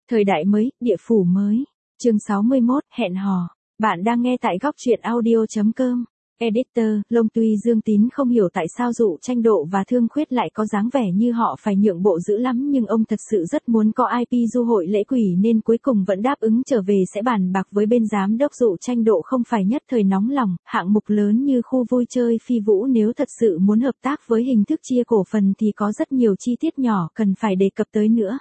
Thời đại mới, địa phủ mới. Chương 61, hẹn hò. Bạn đang nghe tại góc truyện audio.com. Editor, Long tuy Dương Tín không hiểu tại sao Dụ Tranh Độ và Thương Khuyết lại có dáng vẻ như họ phải nhượng bộ dữ lắm, nhưng ông thật sự rất muốn có IP du hội lễ quỷ nên cuối cùng vẫn đáp ứng trở về sẽ bàn bạc với bên giám đốc. Dụ Tranh Độ không phải nhất thời nóng lòng, hạng mục lớn như khu vui chơi Phi Vũ nếu thật sự muốn hợp tác với hình thức chia cổ phần thì có rất nhiều chi tiết nhỏ cần phải đề cập tới nữa.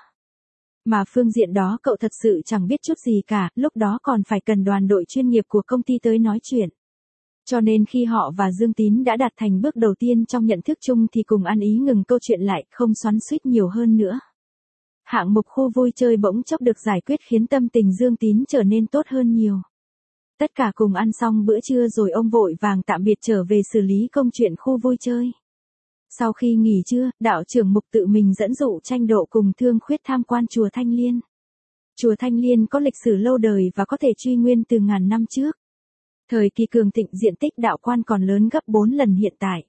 Mà phương diện đó cậu thật sự chẳng biết chút gì cả, lúc đó còn phải cần đoàn đội chuyên nghiệp của công ty tới nói chuyện. Cho nên khi họ và Dương Tín đã đạt thành bước đầu tiên trong nhận thức chung thì cùng ăn ý ngừng câu chuyện lại, không xoắn xuýt nhiều hơn nữa. Hạng mục khu vui chơi bỗng chốc được giải quyết khiến tâm tình Dương Tín trở nên tốt hơn nhiều. Tất cả cùng ăn xong bữa trưa rồi ông vội vàng tạm biệt trở về xử lý công chuyện khu vui chơi. Sau khi nghỉ trưa, đạo trưởng Mục tự mình dẫn Dụ Tranh Độ cùng Thương Khuyết tham quan chùa Thanh Liên. Chùa Thanh Liên có lịch sử lâu đời và có thể truy nguyên từ ngàn năm trước. Thời kỳ cường thịnh diện tích đạo quan còn lớn gấp 4 lần hiện tại.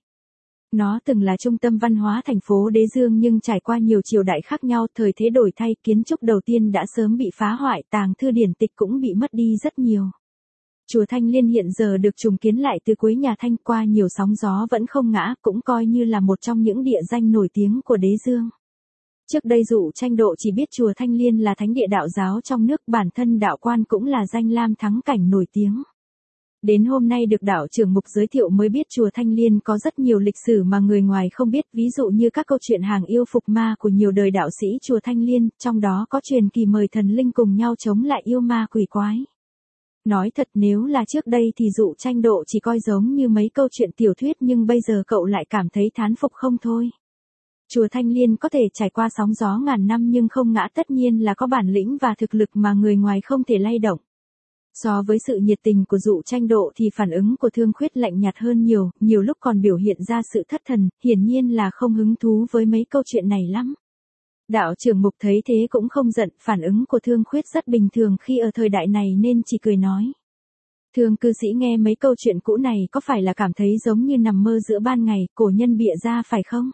Nó từng là trung tâm văn hóa thành phố Đế Dương nhưng trải qua nhiều triều đại khác nhau, thời thế đổi thay, kiến trúc đầu tiên đã sớm bị phá hoại, tàng thư điển tịch cũng bị mất đi rất nhiều. Chùa Thanh Liên hiện giờ được trùng kiến lại từ cuối nhà Thanh, qua nhiều sóng gió vẫn không ngã, cũng coi như là một trong những địa danh nổi tiếng của Đế Dương. Trước đây Dụ Tranh Độ chỉ biết chùa Thanh Liên là thánh địa đạo giáo trong nước, bản thân đạo quan cũng là danh lam thắng cảnh nổi tiếng. Đến hôm nay được đạo trưởng Mục giới thiệu mới biết chùa Thanh Liên có rất nhiều lịch sử mà người ngoài không biết, ví dụ như các câu chuyện hàng yêu phục ma của nhiều đời đạo sĩ chùa Thanh Liên, trong đó có truyền kỳ mời thần linh cùng nhau chống lại yêu ma quỷ quái. Nói thật, nếu là trước đây thì Dụ Tranh Độ chỉ coi giống như mấy câu chuyện tiểu thuyết, nhưng bây giờ cậu lại cảm thấy thán phục không thôi. Chùa Thanh Liên có thể trải qua sóng gió ngàn năm nhưng không ngã, tất nhiên là có bản lĩnh và thực lực mà người ngoài không thể lay động. So với sự nhiệt tình của Dụ Tranh Độ thì phản ứng của Thương Khuyết lạnh nhạt hơn nhiều, nhiều lúc còn biểu hiện ra sự thất thần, hiển nhiên là không hứng thú với mấy câu chuyện này lắm. Đạo trưởng Mục thấy thế cũng không giận, phản ứng của Thương Khuyết rất bình thường khi ở thời đại này nên chỉ cười nói. Thương cư sĩ nghe mấy câu chuyện cũ này có phải là cảm thấy giống như nằm mơ giữa ban ngày, cổ nhân bịa ra phải không?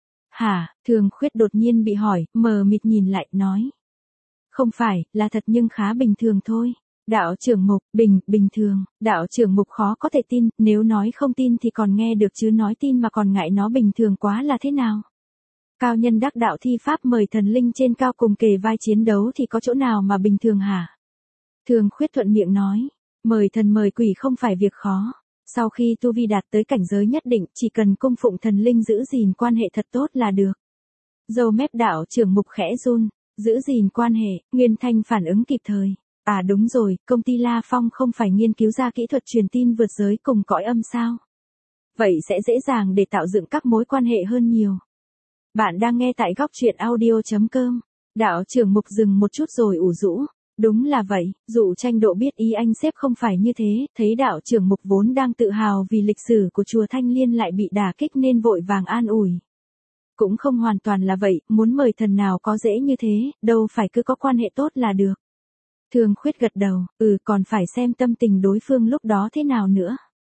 Hả? Thương Khuyết đột nhiên bị hỏi, mờ mịt nhìn lại, nói. Không phải, là thật nhưng khá bình thường thôi. Đạo trưởng Mục, bình thường, đạo trưởng Mục khó có thể tin, nếu nói không tin thì còn nghe được chứ nói tin mà còn ngại nó bình thường quá là thế nào? Cao nhân đắc đạo thi pháp mời thần linh trên cao cùng kề vai chiến đấu thì có chỗ nào mà bình thường hả? Thương Khuyết thuận miệng nói, mời thần mời quỷ không phải việc khó. Sau khi tu vi đạt tới cảnh giới nhất định, chỉ cần cung phụng thần linh giữ gìn quan hệ thật tốt là được. Râu mép đạo trưởng Mục khẽ run, giữ gìn quan hệ, Nguyên Thanh phản ứng kịp thời. À đúng rồi, công ty La Phong không phải nghiên cứu ra kỹ thuật truyền tin vượt giới cùng cõi âm sao? Vậy sẽ dễ dàng để tạo dựng các mối quan hệ hơn nhiều. Bạn đang nghe tại góc truyện audio.com. Đạo trưởng Mục dừng một chút rồi ủ rũ. Đúng là vậy, Dụ Tranh Độ biết ý anh sếp không phải như thế, thấy đạo trưởng Mục vốn đang tự hào vì lịch sử của chùa Thanh Liên lại bị đả kích nên vội vàng an ủi. Cũng không hoàn toàn là vậy, muốn mời thần nào có dễ như thế, đâu phải cứ có quan hệ tốt là được. Thương Khuyết gật đầu, còn phải xem tâm tình đối phương lúc đó thế nào nữa.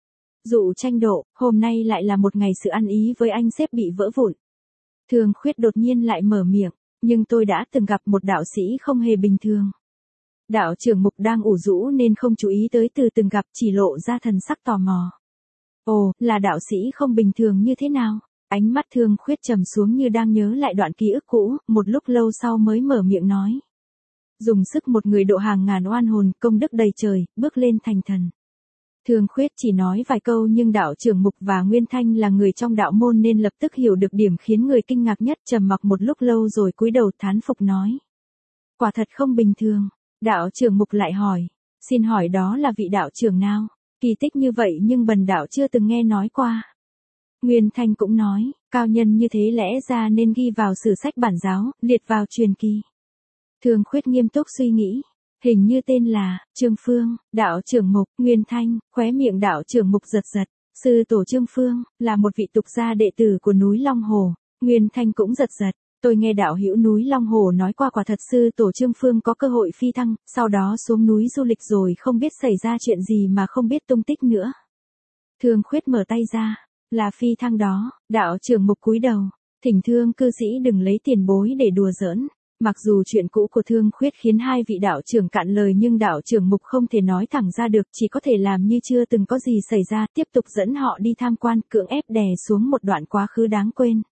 Dụ Tranh Độ, hôm nay lại là một ngày sự ăn ý với anh sếp bị vỡ vụn. Thương Khuyết đột nhiên lại mở miệng, nhưng tôi đã từng gặp một đạo sĩ không hề bình thường. Đạo trưởng Mục đang ủ rũ nên không chú ý tới từ từng gặp, chỉ lộ ra thần sắc tò mò. Ồ, là đạo sĩ không bình thường như thế nào? Ánh mắt Thương Khuyết trầm xuống như đang nhớ lại đoạn ký ức cũ, một lúc lâu sau mới mở miệng nói. Dùng sức một người độ hàng ngàn oan hồn, công đức đầy trời, bước lên thành thần. Thương Khuyết chỉ nói vài câu nhưng đạo trưởng Mục và Nguyên Thanh là người trong đạo môn nên lập tức hiểu được điểm khiến người kinh ngạc nhất, trầm mặc một lúc lâu rồi cúi đầu thán phục nói. Quả thật không bình thường. Đạo trưởng Mục lại hỏi, xin hỏi đó là vị đạo trưởng nào? Kỳ tích như vậy nhưng bần đạo chưa từng nghe nói qua. Nguyên Thanh cũng nói, cao nhân như thế lẽ ra nên ghi vào sử sách bản giáo, liệt vào truyền kỳ. Thương Khuyết nghiêm túc suy nghĩ, hình như tên là Trương Phương. Đạo trưởng Mục, Nguyên Thanh, khóe miệng đạo trưởng Mục giật giật. Sư tổ Trương Phương là một vị tục gia đệ tử của núi Long Hồ. Nguyên Thanh cũng giật giật. Tôi nghe đạo hữu núi Long Hồ nói qua, quả thật sư tổ Trương Phương có cơ hội phi thăng, sau đó xuống núi du lịch rồi không biết xảy ra chuyện gì mà không biết tung tích nữa. Thương Khuyết mở tay ra, là phi thăng đó. Đạo trưởng Mục cúi đầu, thỉnh Thương cư sĩ đừng lấy tiền bối để đùa giỡn. Mặc dù chuyện cũ của Thương Khuyết khiến hai vị đạo trưởng cạn lời nhưng đạo trưởng Mục không thể nói thẳng ra được, chỉ có thể làm như chưa từng có gì xảy ra, tiếp tục dẫn họ đi tham quan, cưỡng ép đè xuống một đoạn quá khứ đáng quên.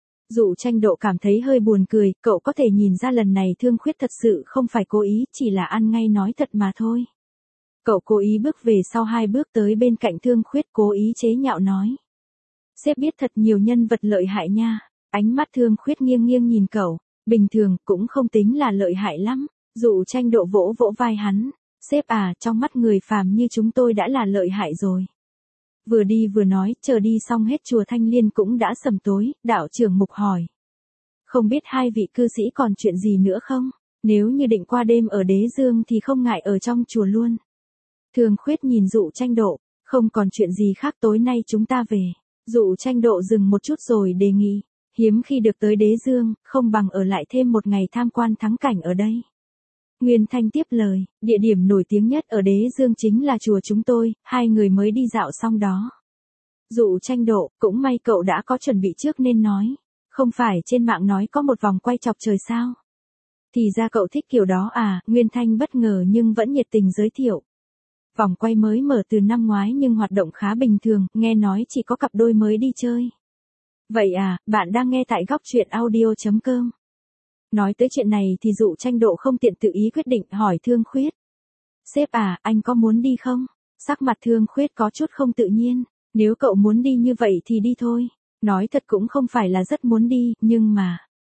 Dụ Tranh Độ cảm thấy hơi buồn cười, cậu có thể nhìn ra lần này Thương Khuyết thật sự không phải cố ý, chỉ là ăn ngay nói thật mà thôi. Cậu cố ý bước về sau 2 bước tới bên cạnh Thương Khuyết, cố ý chế nhạo nói. Sếp biết thật nhiều nhân vật lợi hại nha. Ánh mắt Thương Khuyết nghiêng nghiêng nhìn cậu. Bình thường, cũng không tính là lợi hại lắm. Dụ Tranh Độ vỗ vỗ vai hắn. Sếp à, trong mắt người phàm như chúng tôi đã là lợi hại rồi. Vừa đi vừa nói, chờ đi xong hết chùa Thanh Liên cũng đã sầm tối, đạo trưởng Mục hỏi. Không biết hai vị cư sĩ còn chuyện gì nữa không? Nếu như định qua đêm ở Đế Dương thì không ngại ở trong chùa luôn. Thương Khuyết nhìn Dụ Tranh Độ, không còn chuyện gì khác tối nay chúng ta về. Dụ Tranh Độ dừng một chút rồi đề nghị, hiếm khi được tới Đế Dương, không bằng ở lại thêm một ngày tham quan thắng cảnh ở đây. Nguyên Thanh tiếp lời, địa điểm nổi tiếng nhất ở Đế Dương chính là chùa chúng tôi, hai người mới đi dạo xong đó. Dụ Tranh Độ, cũng may cậu đã có chuẩn bị trước nên nói, không phải trên mạng nói có một vòng quay chọc trời sao? Thì ra cậu thích kiểu đó à, Nguyên Thanh bất ngờ nhưng vẫn nhiệt tình giới thiệu. Vòng quay mới mở từ năm ngoái nhưng hoạt động khá bình thường, nghe nói chỉ có cặp đôi mới đi chơi. Vậy à, bạn đang nghe tại góc truyện audio.com. Nói tới chuyện này thì Dụ Tranh Độ không tiện tự ý quyết định, hỏi Thương Khuyết. Sếp à, anh có muốn đi không? Sắc mặt Thương Khuyết có chút không tự nhiên. Nếu cậu muốn đi như vậy thì đi thôi. Nói thật cũng không phải là rất muốn đi, nhưng mà.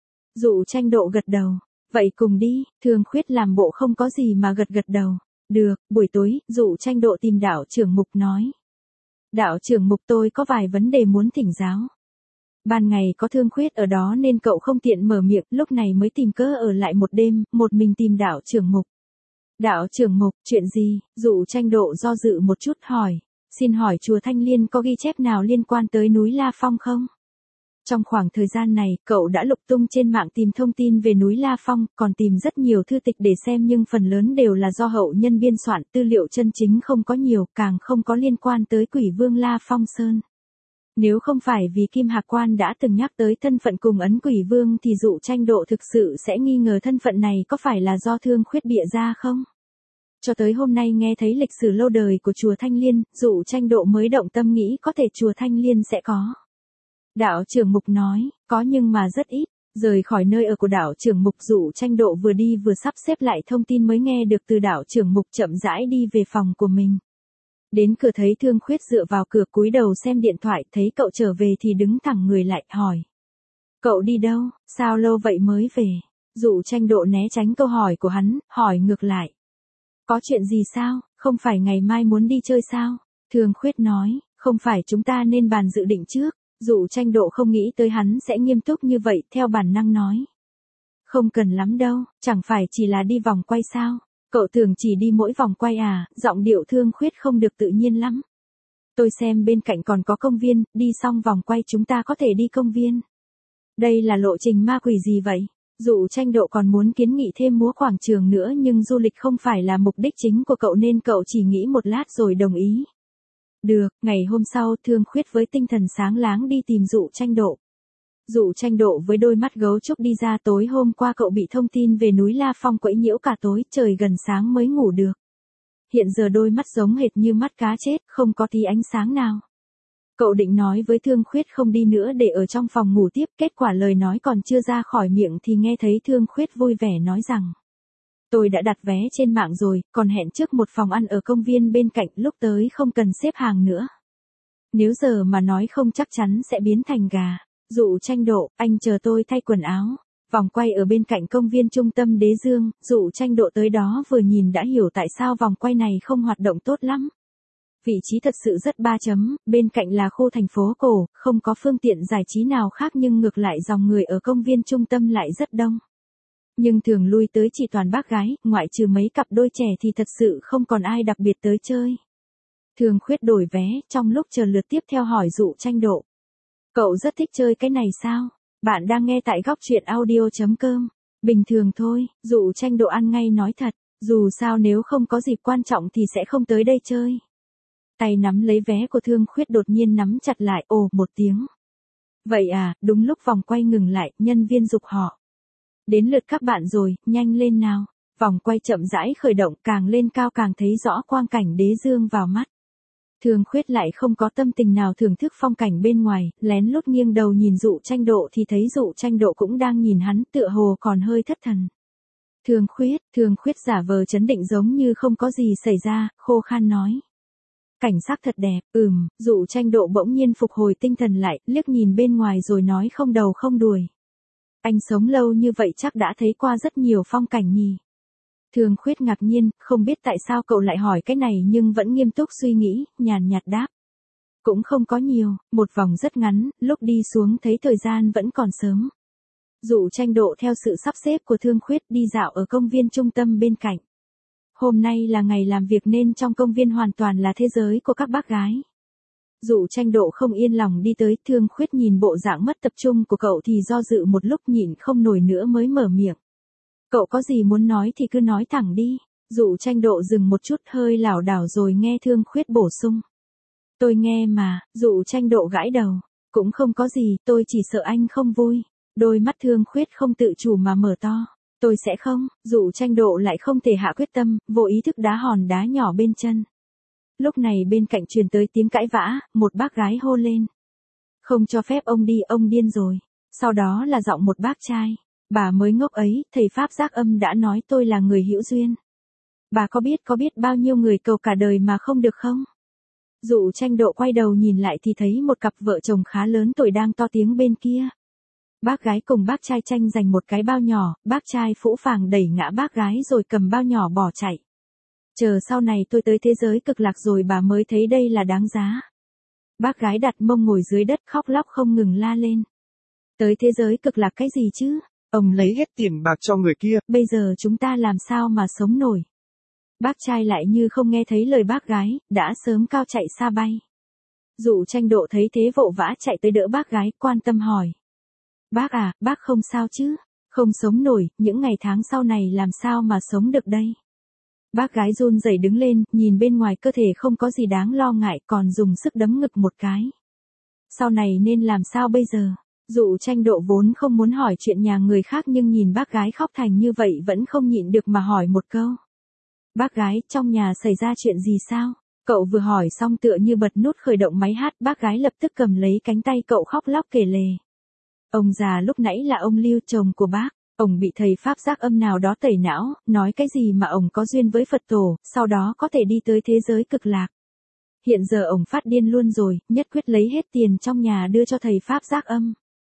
Dụ Tranh Độ gật đầu. Vậy cùng đi, Thương Khuyết làm bộ không có gì mà gật gật đầu. Được, buổi tối, Dụ Tranh Độ tìm đạo trưởng Mục nói. Đạo trưởng Mục, tôi có vài vấn đề muốn thỉnh giáo. Ban ngày có Thương Khuyết ở đó nên cậu không tiện mở miệng, lúc này mới tìm cớ ở lại một đêm, một mình tìm đạo trưởng Mục. Đạo trưởng Mục, chuyện gì? Dụ Tranh Độ do dự một chút hỏi. Xin hỏi chùa Thanh Liên có ghi chép nào liên quan tới núi La Phong không? Trong khoảng thời gian này, cậu đã lục tung trên mạng tìm thông tin về núi La Phong, còn tìm rất nhiều thư tịch để xem nhưng phần lớn đều là do hậu nhân biên soạn, tư liệu chân chính không có nhiều, càng không có liên quan tới Quỷ Vương La Phong Sơn. Nếu không phải vì Kim Hạc Quan đã từng nhắc tới thân phận cùng ấn Quỷ Vương thì Dụ Tranh Độ thực sự sẽ nghi ngờ thân phận này có phải là do Thương Khuyết bịa ra không? Cho tới hôm nay nghe thấy lịch sử lâu đời của chùa Thanh Liên, Dụ Tranh Độ mới động tâm nghĩ có thể chùa Thanh Liên sẽ có. Đạo trưởng Mục nói, có nhưng mà rất ít. Rời khỏi nơi ở của đạo trưởng Mục, Dụ Tranh Độ vừa đi vừa sắp xếp lại thông tin mới nghe được từ đạo trưởng Mục, chậm rãi đi về phòng của mình. Đến cửa thấy Thương Khuyết dựa vào cửa cúi đầu xem điện thoại, thấy cậu trở về thì đứng thẳng người lại, hỏi. Cậu đi đâu, sao lâu vậy mới về? Dụ Tranh Độ né tránh câu hỏi của hắn, hỏi ngược lại. Có chuyện gì sao, không phải ngày mai muốn đi chơi sao? Thương Khuyết nói, không phải chúng ta nên bàn dự định trước. Dụ Tranh Độ không nghĩ tới hắn sẽ nghiêm túc như vậy, theo bản năng nói. Không cần lắm đâu, chẳng phải chỉ là đi vòng quay sao? Cậu tưởng chỉ đi mỗi vòng quay à? Giọng điệu Thương Khuyết không được tự nhiên lắm. Tôi xem bên cạnh còn có công viên, đi xong vòng quay chúng ta có thể đi công viên. Đây là lộ trình ma quỷ gì vậy? Dụ Tranh Độ còn muốn kiến nghị thêm múa quảng trường nữa nhưng du lịch không phải là mục đích chính của cậu nên cậu chỉ nghĩ một lát rồi đồng ý. Được, ngày hôm sau Thương Khuyết với tinh thần sáng láng đi tìm Dụ Tranh Độ. Dụ Tranh Độ với đôi mắt gấu trúc đi ra, tối hôm qua cậu bị thông tin về núi La Phong quấy nhiễu cả tối, trời gần sáng mới ngủ được. Hiện giờ đôi mắt giống hệt như mắt cá chết, không có tí ánh sáng nào. Cậu định nói với Thương Khuyết không đi nữa để ở trong phòng ngủ tiếp, kết quả lời nói còn chưa ra khỏi miệng thì nghe thấy Thương Khuyết vui vẻ nói rằng. Tôi đã đặt vé trên mạng rồi, còn hẹn trước một phòng ăn ở công viên bên cạnh, lúc tới không cần xếp hàng nữa. Nếu giờ mà nói không chắc chắn sẽ biến thành gà. Dụ Tranh Độ, anh chờ tôi thay quần áo. Vòng quay ở bên cạnh công viên trung tâm Đế Dương, Dụ Tranh Độ tới đó vừa nhìn đã hiểu tại sao vòng quay này không hoạt động tốt lắm. Vị trí thật sự rất ba chấm, bên cạnh là khu thành phố cổ, không có phương tiện giải trí nào khác nhưng ngược lại dòng người ở công viên trung tâm lại rất đông. Nhưng thường lui tới chỉ toàn bác gái, ngoại trừ mấy cặp đôi trẻ thì thật sự không còn ai đặc biệt tới chơi. Thương Khuyết đổi vé, trong lúc chờ lượt tiếp theo hỏi Dụ Tranh Độ. Cậu rất thích chơi cái này sao? Bạn đang nghe tại góc truyện audio.com. Bình thường thôi, Dụ Tranh Độ ăn ngay nói thật, dù sao nếu không có dịp quan trọng thì sẽ không tới đây chơi. Tay nắm lấy vé của Thương Khuyết đột nhiên nắm chặt lại, ồ một tiếng. Vậy à, đúng lúc vòng quay ngừng lại, nhân viên giục họ. Đến lượt các bạn rồi, nhanh lên nào. Vòng quay chậm rãi khởi động, càng lên cao càng thấy rõ quang cảnh đế dương vào mắt. Thương Khuyết lại không có tâm tình nào thưởng thức phong cảnh bên ngoài, lén lút nghiêng đầu nhìn Dụ Tranh Độ thì thấy Dụ Tranh Độ cũng đang nhìn hắn, tựa hồ còn hơi thất thần. Thương Khuyết giả vờ trấn định giống như không có gì xảy ra, khô khan nói. Cảnh sắc thật đẹp, Dụ Tranh Độ bỗng nhiên phục hồi tinh thần lại, liếc nhìn bên ngoài rồi nói không đầu không đuôi. Anh sống lâu như vậy chắc đã thấy qua rất nhiều phong cảnh nhỉ. Thương Khuyết ngạc nhiên, không biết tại sao cậu lại hỏi cái này nhưng vẫn nghiêm túc suy nghĩ, nhàn nhạt đáp. Cũng không có nhiều, một vòng rất ngắn, lúc đi xuống thấy thời gian vẫn còn sớm. Dụ Tranh Độ theo sự sắp xếp của Thương Khuyết đi dạo ở công viên trung tâm bên cạnh. Hôm nay là ngày làm việc nên trong công viên hoàn toàn là thế giới của các bác gái. Dụ Tranh Độ không yên lòng đi tới, Thương Khuyết nhìn bộ dạng mất tập trung của cậu thì do dự một lúc nhịn không nổi nữa mới mở miệng. Cậu có gì muốn nói thì cứ nói thẳng đi. Dụ Tranh Độ dừng một chút hơi lảo đảo rồi nghe Thương Khuyết bổ sung. Tôi nghe mà, Dụ Tranh Độ gãi đầu. Cũng không có gì, tôi chỉ sợ anh không vui. Đôi mắt Thương Khuyết không tự chủ mà mở to. Tôi sẽ không, Dụ Tranh Độ lại không thể hạ quyết tâm, vô ý thức đá hòn đá nhỏ bên chân. Lúc này bên cạnh truyền tới tiếng cãi vã, một bác gái hô lên. Không cho phép ông đi, ông điên rồi. Sau đó là giọng một bác trai. Bà mới ngốc ấy, thầy Pháp Giác Âm đã nói tôi là người hữu duyên. Bà có biết bao nhiêu người cầu cả đời mà không được không? Dụ Tranh Độ quay đầu nhìn lại thì thấy một cặp vợ chồng khá lớn tuổi đang to tiếng bên kia. Bác gái cùng bác trai tranh giành một cái bao nhỏ, bác trai phũ phàng đẩy ngã bác gái rồi cầm bao nhỏ bỏ chạy. Chờ sau này tôi tới thế giới cực lạc rồi bà mới thấy đây là đáng giá. Bác gái đặt mông ngồi dưới đất khóc lóc không ngừng la lên. Tới thế giới cực lạc cái gì chứ? Ông lấy hết tiền bạc cho người kia. Bây giờ chúng ta làm sao mà sống nổi? Bác trai lại như không nghe thấy lời bác gái, đã sớm cao chạy xa bay. Dụ Tranh Độ thấy thế vội vã chạy tới đỡ bác gái, quan tâm hỏi. Bác à, bác không sao chứ? Không sống nổi, những ngày tháng sau này làm sao mà sống được đây? Bác gái run rẩy đứng lên, nhìn bên ngoài cơ thể không có gì đáng lo ngại, còn dùng sức đấm ngực một cái. Sau này nên làm sao bây giờ? Dụ Tranh Độ vốn không muốn hỏi chuyện nhà người khác nhưng nhìn bác gái khóc thành như vậy vẫn không nhịn được mà hỏi một câu. Bác gái, trong nhà xảy ra chuyện gì sao? Cậu vừa hỏi xong tựa như bật nút khởi động máy hát, bác gái lập tức cầm lấy cánh tay cậu khóc lóc kể lể. Ông già lúc nãy là ông Lưu, chồng của bác. Ông bị thầy Pháp Giác Âm nào đó tẩy não, nói cái gì mà ông có duyên với Phật tổ, sau đó có thể đi tới thế giới cực lạc. Hiện giờ ông phát điên luôn rồi, nhất quyết lấy hết tiền trong nhà đưa cho thầy Pháp Giác Âm.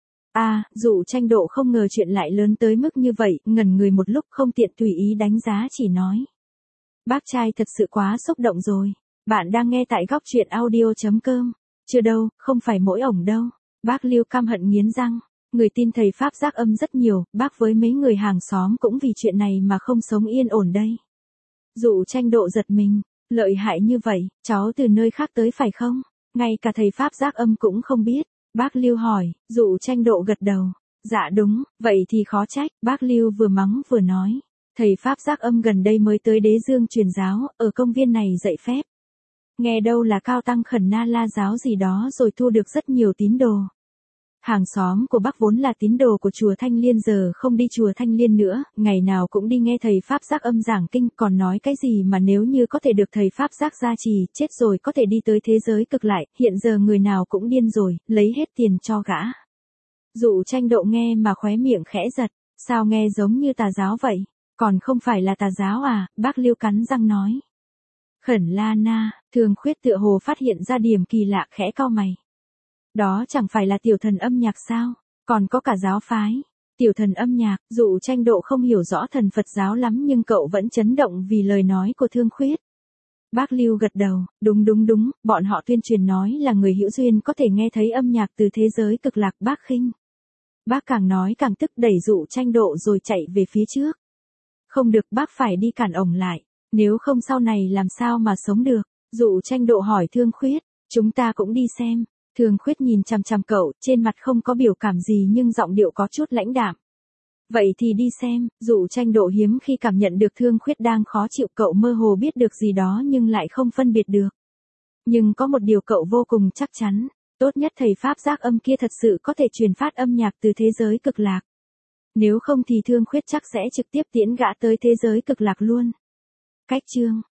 Dụ Tranh Độ không ngờ chuyện lại lớn tới mức như vậy, ngẩn người một lúc không tiện tùy ý đánh giá chỉ nói. Bác trai thật sự quá xúc động rồi. Bạn đang nghe tại góc truyện audio.com. Chưa đâu, không phải mỗi ổng đâu. Bác Lưu căm hận nghiến răng. Người tin thầy Pháp Giác Âm rất nhiều, bác với mấy người hàng xóm cũng vì chuyện này mà không sống yên ổn đây. Dụ Tranh Độ giật mình, lợi hại như vậy, cháu từ nơi khác tới phải không? Ngay cả thầy Pháp Giác Âm cũng không biết. Bác Lưu hỏi, Dụ Tranh Độ gật đầu. Dạ đúng, vậy thì khó trách, bác Lưu vừa mắng vừa nói. Thầy Pháp Giác Âm gần đây mới tới Đế Dương truyền giáo, ở công viên này dạy phép. Nghe đâu là cao tăng khẩn na la giáo gì đó rồi thu được rất nhiều tín đồ. Hàng xóm của bác vốn là tín đồ của chùa Thanh Liên giờ không đi chùa Thanh Liên nữa, ngày nào cũng đi nghe thầy Pháp Giác Âm giảng kinh, còn nói cái gì mà nếu như có thể được thầy Pháp Giác gia trì, chết rồi có thể đi tới thế giới cực lại, hiện giờ người nào cũng điên rồi, lấy hết tiền cho gã. Dụ Tranh Độ nghe mà khóe miệng khẽ giật, sao nghe giống như tà giáo vậy, còn không phải là tà giáo à, bác Lưu cắn răng nói. Khẩn La Na, Thương Khuyết tựa hồ phát hiện ra điểm kỳ lạ khẽ cau mày. Đó chẳng phải là tiểu thần âm nhạc sao, còn có cả giáo phái. Tiểu thần âm nhạc, Dụ Tranh Độ không hiểu rõ thần Phật giáo lắm nhưng cậu vẫn chấn động vì lời nói của Thương Khuyết. Bác Lưu gật đầu, đúng, bọn họ tuyên truyền nói là người hữu duyên có thể nghe thấy âm nhạc từ thế giới cực lạc. Bác khinh. Bác càng nói càng tức đẩy Dụ Tranh Độ rồi chạy về phía trước. Không được, bác phải đi cản ổng lại, nếu không sau này làm sao mà sống được. Dụ Tranh Độ hỏi Thương Khuyết, chúng ta cũng đi xem. Thương Khuyết nhìn chằm chằm cậu, trên mặt không có biểu cảm gì nhưng giọng điệu có chút lãnh đạm. Vậy thì đi xem. Dụ Tranh Độ hiếm khi cảm nhận được Thương Khuyết đang khó chịu, cậu mơ hồ biết được gì đó nhưng lại không phân biệt được. Nhưng có một điều cậu vô cùng chắc chắn, tốt nhất thầy Pháp Giác Âm kia thật sự có thể truyền phát âm nhạc từ thế giới cực lạc. Nếu không thì Thương Khuyết chắc sẽ trực tiếp tiễn gã tới thế giới cực lạc luôn. Cách chương